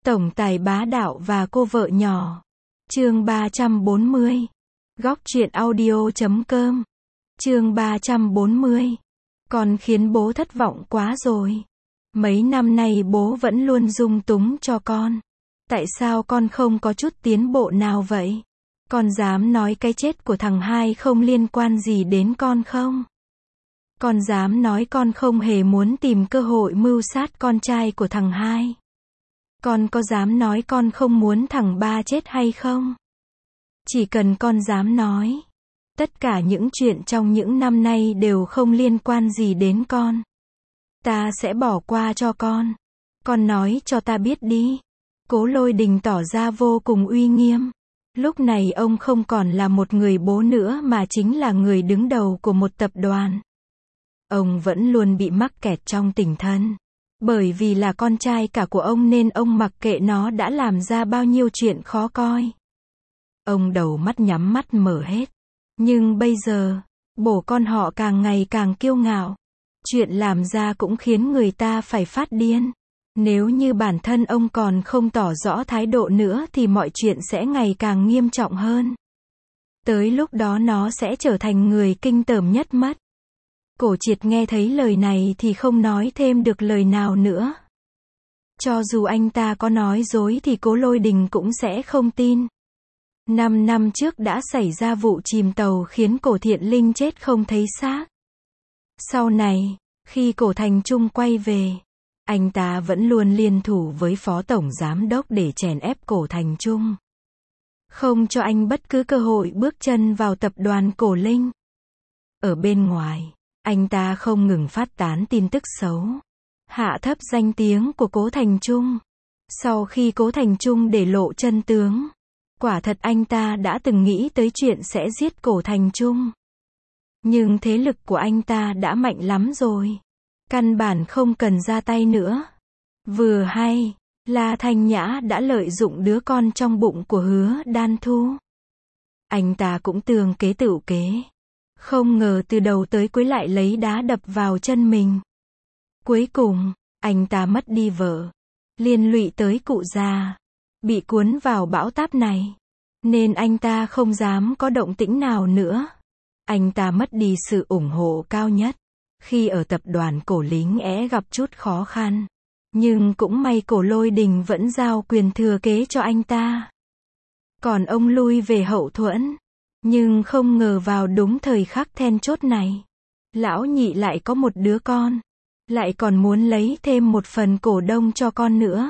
Tổng tài bá đạo và cô vợ nhỏ. Chương 340. Góc truyện audio.com. Chương 340. Con khiến bố thất vọng quá rồi. Mấy năm nay bố vẫn luôn dung túng cho con. Tại sao con không có chút tiến bộ nào vậy? Con dám nói cái chết của thằng hai không liên quan gì đến con không? Con dám nói con không hề muốn tìm cơ hội mưu sát con trai của thằng hai? Con có dám nói con không muốn thằng ba chết hay không? Chỉ cần con dám nói, tất cả những chuyện trong những năm nay đều không liên quan gì đến con. Ta sẽ bỏ qua cho con. Con nói cho ta biết đi. Cố Lôi Đình tỏ ra vô cùng uy nghiêm. Lúc này ông không còn là một người bố nữa mà chính là người đứng đầu của một tập đoàn. Ông vẫn luôn bị mắc kẹt trong tình thân. Bởi vì là con trai cả của ông nên ông mặc kệ nó đã làm ra bao nhiêu chuyện khó coi. Ông đầu mắt nhắm mắt mở hết. Nhưng bây giờ, bố con họ càng ngày càng kiêu ngạo. Chuyện làm ra cũng khiến người ta phải phát điên. Nếu như bản thân ông còn không tỏ rõ thái độ nữa thì mọi chuyện sẽ ngày càng nghiêm trọng hơn. Tới lúc đó nó sẽ trở thành người kinh tởm nhất mất. Cổ Triệt nghe thấy lời này thì không nói thêm được lời nào nữa. Cho dù anh ta có nói dối thì Cố Lôi Đình cũng sẽ không tin. 5 năm trước đã xảy ra vụ chìm tàu khiến Cổ Thiện Linh chết không thấy xác. Sau này, khi Cổ Thành Trung quay về, anh ta vẫn luôn liên thủ với Phó Tổng Giám Đốc để chèn ép Cổ Thành Trung. Không cho anh bất cứ cơ hội bước chân vào tập đoàn Cổ Linh. Ở bên ngoài, anh ta không ngừng phát tán tin tức xấu, hạ thấp danh tiếng của Cố Thành Trung. Sau khi Cố Thành Trung để lộ chân tướng, quả thật anh ta đã từng nghĩ tới chuyện sẽ giết Cổ Thành Trung. Nhưng thế lực của anh ta đã mạnh lắm rồi. Căn bản không cần ra tay nữa. Vừa hay, La Thanh Nhã đã lợi dụng đứa con trong bụng của Hứa Đan Thu. Anh ta cũng tường kế tựu kế. Không ngờ từ đầu tới cuối lại lấy đá đập vào chân mình. Cuối cùng, anh ta mất đi vợ. Liên lụy tới cụ già. Bị cuốn vào bão táp này. Nên anh ta không dám có động tĩnh nào nữa. Anh ta mất đi sự ủng hộ cao nhất. Khi ở tập đoàn Cổ Lính gặp chút khó khăn. Nhưng cũng may Cổ Lôi Đình vẫn giao quyền thừa kế cho anh ta. Còn ông lui về hậu thuẫn. Nhưng không ngờ vào đúng thời khắc then chốt này. Lão nhị lại có một đứa con. Lại còn muốn lấy thêm một phần cổ đông cho con nữa.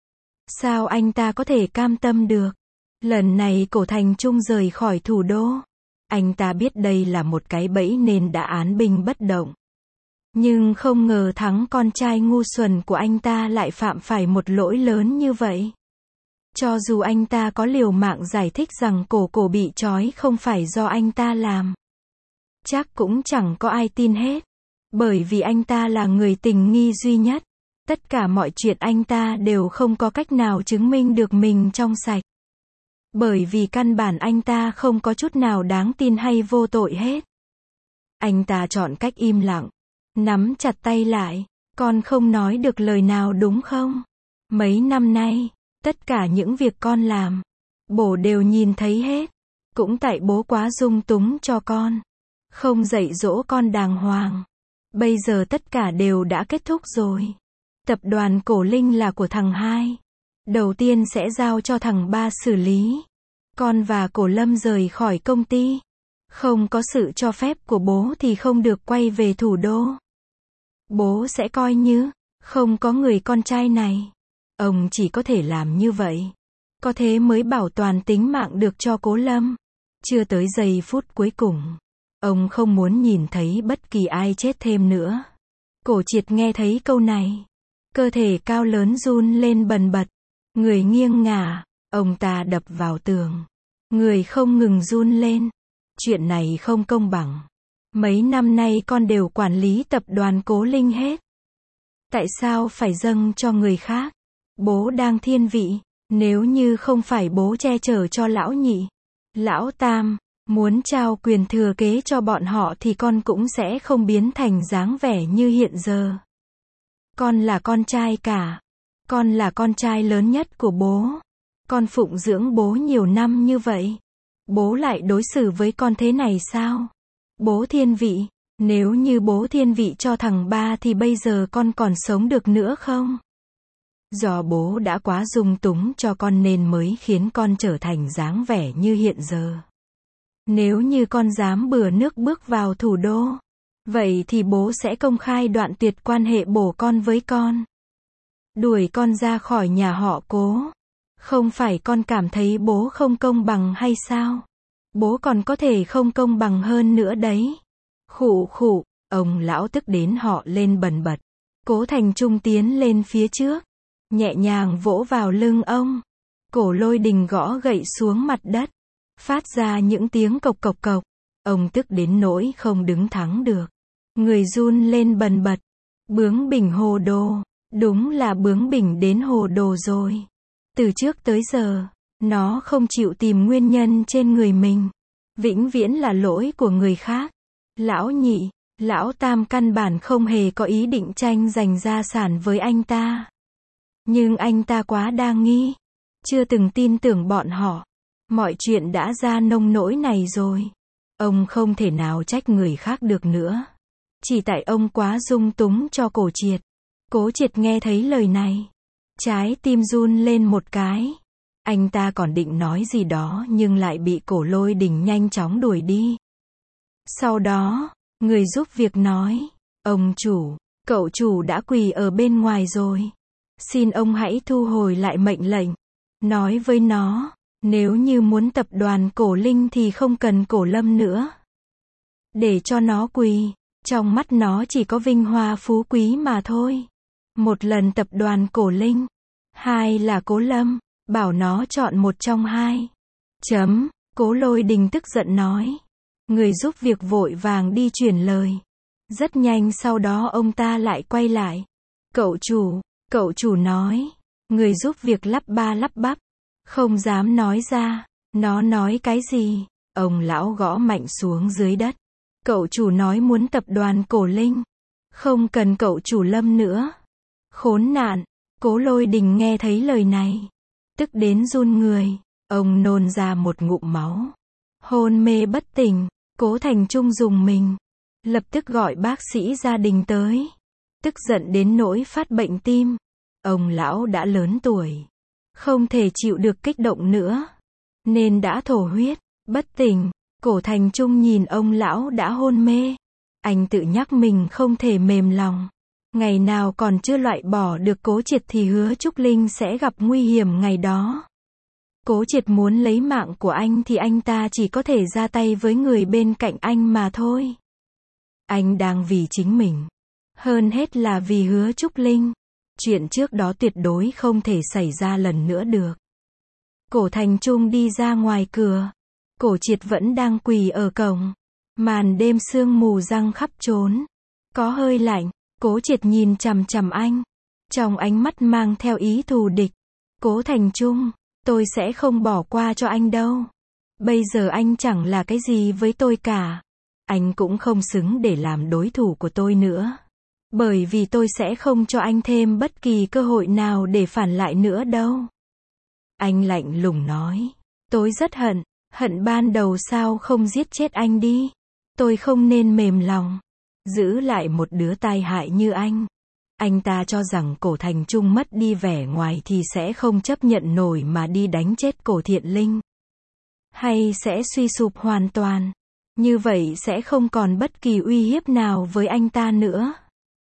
Sao anh ta có thể cam tâm được? Lần này Cổ Thành Trung rời khỏi thủ đô. Anh ta biết đây là một cái bẫy nên đã án binh bất động. Nhưng không ngờ thắng con trai ngu xuẩn của anh ta lại phạm phải một lỗi lớn như vậy. Cho dù anh ta có liều mạng giải thích rằng cổ bị trói không phải do anh ta làm. Chắc cũng chẳng có ai tin hết. Bởi vì anh ta là người tình nghi duy nhất. Tất cả mọi chuyện anh ta đều không có cách nào chứng minh được mình trong sạch. Bởi vì căn bản anh ta không có chút nào đáng tin hay vô tội hết. Anh ta chọn cách im lặng. Nắm chặt tay lại. Con không nói được lời nào đúng không? Mấy năm nay, tất cả những việc con làm, bố đều nhìn thấy hết. Cũng tại bố quá dung túng cho con. Không dạy dỗ con đàng hoàng. Bây giờ tất cả đều đã kết thúc rồi. Tập đoàn Cổ Linh là của thằng hai. Đầu tiên sẽ giao cho thằng ba xử lý. Con và Cổ Lâm rời khỏi công ty. Không có sự cho phép của bố thì không được quay về thủ đô. Bố sẽ coi như không có người con trai này. Ông chỉ có thể làm như vậy. Có thế mới bảo toàn tính mạng được cho Cố Lâm. Chưa tới giây phút cuối cùng. Ông không muốn nhìn thấy bất kỳ ai chết thêm nữa. Cổ Triệt nghe thấy câu này. Cơ thể cao lớn run lên bần bật. Người nghiêng ngả. Ông ta đập vào tường. Người không ngừng run lên. Chuyện này không công bằng. Mấy năm nay con đều quản lý tập đoàn Cố Linh hết. Tại sao phải dâng cho người khác? Bố đang thiên vị. Nếu như không phải bố che chở cho lão nhị, lão tam, muốn trao quyền thừa kế cho bọn họ thì con cũng sẽ không biến thành dáng vẻ như hiện giờ. Con là con trai cả. Con là con trai lớn nhất của bố. Con phụng dưỡng bố nhiều năm như vậy. Bố lại đối xử với con thế này sao? Bố thiên vị, nếu như bố thiên vị cho thằng ba thì bây giờ con còn sống được nữa không? Do bố đã quá dung túng cho con nên mới khiến con trở thành dáng vẻ như hiện giờ. Nếu như con dám bừa nước bước vào thủ đô, vậy thì bố sẽ công khai đoạn tuyệt quan hệ bố con với con. Đuổi con ra khỏi nhà họ Cố. Không phải con cảm thấy bố không công bằng hay sao? Bố còn có thể không công bằng hơn nữa đấy. Khụ khụ, ông lão tức đến họ lên bần bật. Cố Thành Trung tiến lên phía trước, nhẹ nhàng vỗ vào lưng ông. Cổ Lôi Đình gõ gậy xuống mặt đất, phát ra những tiếng cộc cộc cộc. Ông tức đến nỗi không đứng thẳng được. Người run lên bần bật. Bướng bỉnh hồ đồ, đúng là bướng bỉnh đến hồ đồ rồi. Từ trước tới giờ, nó không chịu tìm nguyên nhân trên người mình. Vĩnh viễn là lỗi của người khác. Lão nhị, lão tam căn bản không hề có ý định tranh giành gia sản với anh ta. Nhưng anh ta quá đa nghi. Chưa từng tin tưởng bọn họ. Mọi chuyện đã ra nông nỗi này rồi. Ông không thể nào trách người khác được nữa. Chỉ tại ông quá dung túng cho Cổ Triệt. Cố Triệt nghe thấy lời này. Trái tim run lên một cái. Anh ta còn định nói gì đó nhưng lại bị Cổ Lôi Đình nhanh chóng đuổi đi. Sau đó, người giúp việc nói. Ông chủ, cậu chủ đã quỳ ở bên ngoài rồi. Xin ông hãy thu hồi lại mệnh lệnh. Nói với nó, nếu như muốn tập đoàn Cổ Linh thì không cần Cổ Lâm nữa. Để cho nó quỳ. Trong mắt nó chỉ có vinh hoa phú quý mà thôi. Một lần tập đoàn Cổ Linh. Hai là Cố Lâm. Bảo nó chọn một trong hai. Cố Lôi Đình tức giận nói. Người giúp việc vội vàng đi chuyển lời. Rất nhanh sau đó ông ta lại quay lại. Cậu chủ nói. Người giúp việc lắp ba lắp bắp. Không dám nói ra. Nó nói cái gì? Ông lão gõ mạnh xuống dưới đất. Cậu chủ nói muốn tập đoàn Cổ Linh. Không cần cậu chủ Lâm nữa. Khốn nạn. Cố Lôi Đình nghe thấy lời này. Tức đến run người. Ông nôn ra một ngụm máu. Hôn mê bất tỉnh. Cố Thành Trung dùng mình. Lập tức gọi bác sĩ gia đình tới. Tức giận đến nỗi phát bệnh tim. Ông lão đã lớn tuổi. Không thể chịu được kích động nữa. Nên đã thổ huyết. Bất tỉnh. Cổ Thành Trung nhìn ông lão đã hôn mê. Anh tự nhắc mình không thể mềm lòng. Ngày nào còn chưa loại bỏ được Cố Triệt thì hứa Trúc Linh sẽ gặp nguy hiểm ngày đó. Cố Triệt muốn lấy mạng của anh thì anh ta chỉ có thể ra tay với người bên cạnh anh mà thôi. Anh đang vì chính mình. Hơn hết là vì hứa Trúc Linh. Chuyện trước đó tuyệt đối không thể xảy ra lần nữa được. Cổ Thành Trung đi ra ngoài cửa. Cổ Triệt vẫn đang quỳ ở cổng. Màn đêm sương mù giăng khắp trốn. Có hơi lạnh. Cố Triệt nhìn chằm chằm anh. Trong ánh mắt mang theo ý thù địch. Cố Thành Trung, tôi sẽ không bỏ qua cho anh đâu. Bây giờ anh chẳng là cái gì với tôi cả. Anh cũng không xứng để làm đối thủ của tôi nữa. Bởi vì tôi sẽ không cho anh thêm bất kỳ cơ hội nào để phản lại nữa đâu. Anh lạnh lùng nói. Tôi rất hận ban đầu sao không giết chết anh đi. Tôi không nên mềm lòng. Giữ lại một đứa tai hại như anh. Anh ta cho rằng Cổ Thành Trung mất đi vẻ ngoài thì sẽ không chấp nhận nổi mà đi đánh chết Cổ Thiện Linh. Hay sẽ suy sụp hoàn toàn. Như vậy sẽ không còn bất kỳ uy hiếp nào với anh ta nữa.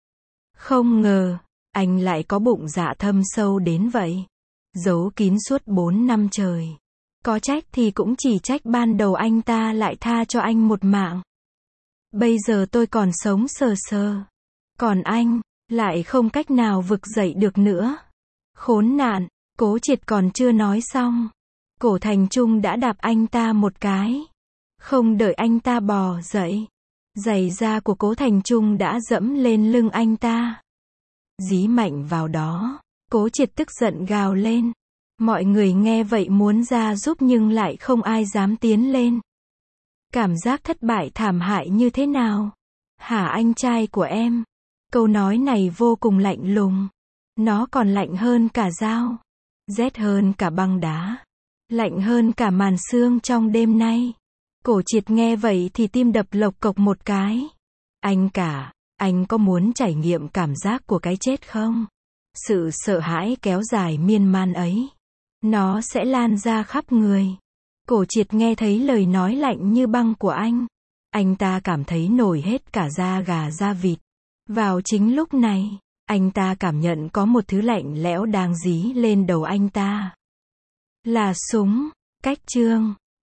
Không ngờ, anh lại có bụng dạ thâm sâu đến vậy. Giấu kín suốt 4 năm trời. Có trách thì cũng chỉ trách ban đầu anh ta lại tha cho anh một mạng. Bây giờ tôi còn sống sờ sờ. Còn anh, lại không cách nào vực dậy được nữa. Khốn nạn, Cố Triệt còn chưa nói xong. Cổ Thành Trung đã đạp anh ta một cái. Không đợi anh ta bò dậy. Giày da của Cố Thành Trung đã dẫm lên lưng anh ta. Dí mạnh vào đó. Cố Triệt tức giận gào lên. Mọi người nghe vậy muốn ra giúp nhưng lại không ai dám tiến lên. Cảm giác thất bại thảm hại như thế nào? Hả anh trai của em? Câu nói này vô cùng lạnh lùng. Nó còn lạnh hơn cả dao. Rét hơn cả băng đá. Lạnh hơn cả màn sương trong đêm nay. Cổ Triệt nghe vậy thì tim đập lộc cộc một cái. Anh có muốn trải nghiệm cảm giác của cái chết không? Sự sợ hãi kéo dài miên man ấy. Nó sẽ lan ra khắp người. Cổ Triệt nghe thấy lời nói lạnh như băng của anh ta cảm thấy nổi hết cả da gà da vịt. Vào chính lúc này, anh ta cảm nhận có một thứ lạnh lẽo đang dí lên đầu anh ta. Là súng. Cách chương